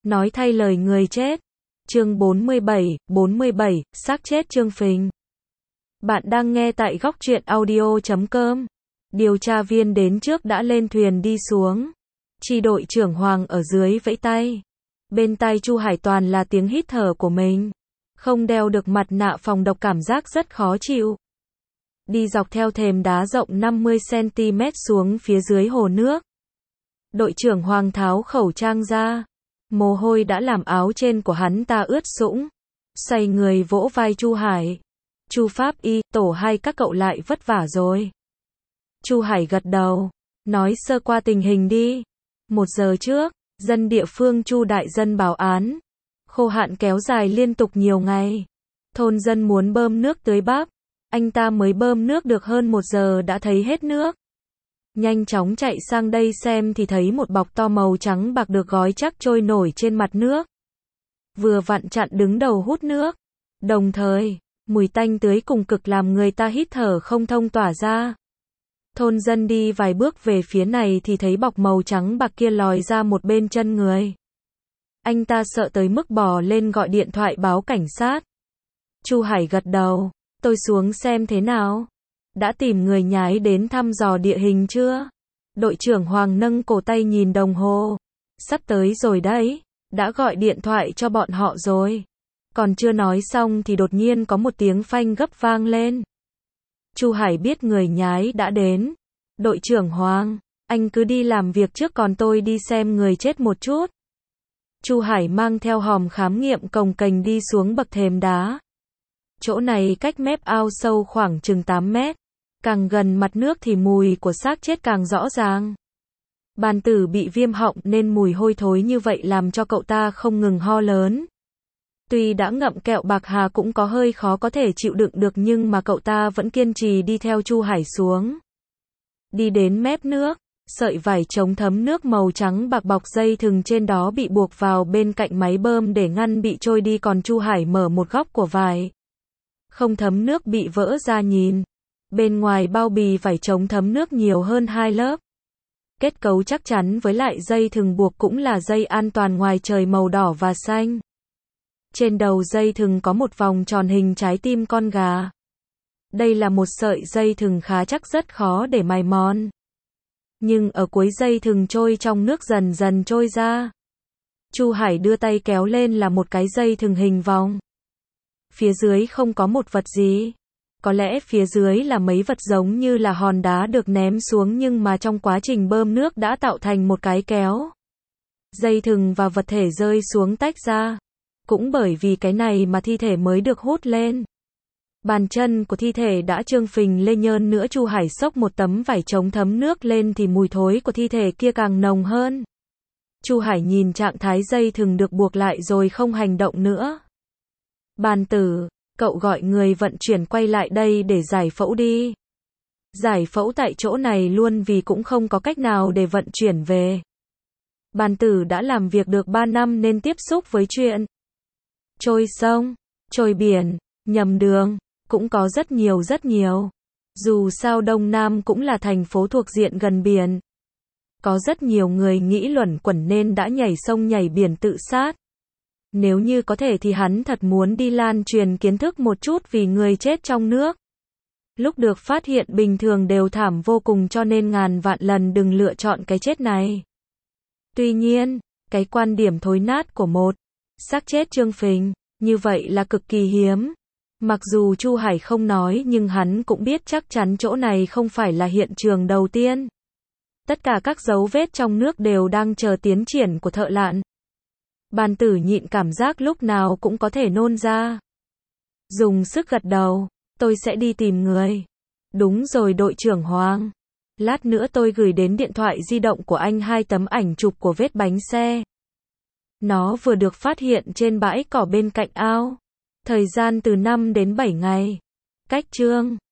nói thay lời người chết. Chương 47, xác chết Trương Phình. Bạn đang nghe tại góc truyện audio.com. Điều tra viên đến trước đã lên thuyền đi xuống. Chi đội trưởng Hoàng ở dưới vẫy tay. Bên tai Chu Hải toàn là tiếng hít thở của mình. Không đeo được mặt nạ phòng độc cảm giác rất khó chịu. Đi dọc theo thềm đá rộng 50cm xuống phía dưới hồ nước. Đội trưởng Hoàng tháo khẩu trang ra. Mồ hôi đã làm áo trên của hắn ta ướt sũng. Xoay người vỗ vai Chu Hải. Chu Pháp Y, tổ 2 các cậu lại vất vả rồi. Chu Hải gật đầu. Nói sơ qua tình hình đi. 1 giờ trước, dân địa phương Chu đại dân báo án. Khô hạn kéo dài liên tục nhiều ngày. Thôn dân muốn bơm nước tưới bắp. Anh ta mới bơm nước được hơn 1 giờ đã thấy hết nước. Nhanh chóng chạy sang đây xem thì thấy một bọc to màu trắng bạc được gói chắc trôi nổi trên mặt nước. Vừa vặn chặn đứng đầu hút nước. Đồng thời, mùi tanh tưới cùng cực làm người ta hít thở không thông tỏa ra. Thôn dân đi vài bước về phía này thì thấy bọc màu trắng bạc kia lòi ra một bên chân người. Anh ta sợ tới mức bò lên gọi điện thoại báo cảnh sát. Chu Hải gật đầu. Tôi xuống xem thế nào. Đã tìm người nhái đến thăm dò địa hình chưa? Đội trưởng Hoàng nâng cổ tay nhìn đồng hồ. Sắp tới rồi đấy. Đã gọi điện thoại cho bọn họ rồi. Còn chưa nói xong thì đột nhiên có một tiếng phanh gấp vang lên. Chu Hải biết người nhái đã đến. Đội trưởng Hoàng, anh cứ đi làm việc trước còn tôi đi xem người chết một chút. Chu Hải mang theo hòm khám nghiệm cồng kềnh đi xuống bậc thềm đá. Chỗ này cách mép ao sâu khoảng chừng 8 mét. Càng gần mặt nước thì mùi của xác chết càng rõ ràng. Bàn tử bị viêm họng nên mùi hôi thối như vậy làm cho cậu ta không ngừng ho lớn. Tuy đã ngậm kẹo bạc hà cũng có hơi khó có thể chịu đựng được nhưng mà cậu ta vẫn kiên trì đi theo Chu Hải xuống. Đi đến mép nước, sợi vải chống thấm nước màu trắng bạc bọc dây thừng trên đó bị buộc vào bên cạnh máy bơm để ngăn bị trôi đi, còn Chu Hải mở một góc của vải. Không thấm nước bị vỡ ra nhìn. Bên ngoài bao bì vải chống thấm nước nhiều hơn 2 lớp. Kết cấu chắc chắn với lại dây thừng buộc cũng là dây an toàn ngoài trời màu đỏ và xanh. Trên đầu dây thừng có một vòng tròn hình trái tim con gà. Đây là một sợi dây thừng khá chắc, rất khó để mài mòn. Nhưng ở cuối dây thừng trôi trong nước dần dần trôi ra. Chu Hải đưa tay kéo lên là một cái dây thừng hình vòng. Phía dưới không có một vật gì. Có lẽ phía dưới là mấy vật giống như là hòn đá được ném xuống nhưng mà trong quá trình bơm nước đã tạo thành một cái kéo. Dây thừng và vật thể rơi xuống tách ra. Cũng bởi vì cái này mà thi thể mới được hút lên. Bàn chân của thi thể đã trương phình lên, nhơn nữa Chu Hải xốc một tấm vải chống thấm nước lên thì mùi thối của thi thể kia càng nồng hơn. Chu Hải nhìn trạng thái dây thừng được buộc lại rồi không hành động nữa. Bàn tử, cậu gọi người vận chuyển quay lại đây để giải phẫu đi. Giải phẫu tại chỗ này luôn vì cũng không có cách nào để vận chuyển về. Bàn tử đã làm việc được 3 năm nên tiếp xúc với chuyện trôi sông, trôi biển, nhầm đường, cũng có rất nhiều. Dù sao Đông Nam cũng là thành phố thuộc diện gần biển. Có rất nhiều người nghĩ luẩn quẩn nên đã nhảy sông nhảy biển tự sát. Nếu như có thể thì hắn thật muốn đi lan truyền kiến thức một chút vì người chết trong nước. Lúc được phát hiện bình thường đều thảm vô cùng cho nên ngàn vạn lần đừng lựa chọn cái chết này. Tuy nhiên, cái quan điểm thối nát của một xác chết Trương Phình, như vậy là cực kỳ hiếm. Mặc dù Chu Hải không nói nhưng hắn cũng biết chắc chắn chỗ này không phải là hiện trường đầu tiên. Tất cả các dấu vết trong nước đều đang chờ tiến triển của thợ lặn. Bàn tử nhịn cảm giác lúc nào cũng có thể nôn ra. Dùng sức gật đầu, tôi sẽ đi tìm người. Đúng rồi đội trưởng Hoàng. Lát nữa tôi gửi đến điện thoại di động của anh 2 tấm ảnh chụp của vết bánh xe. Nó vừa được phát hiện trên bãi cỏ bên cạnh ao. Thời gian từ 5 đến 7 ngày. Cách Trương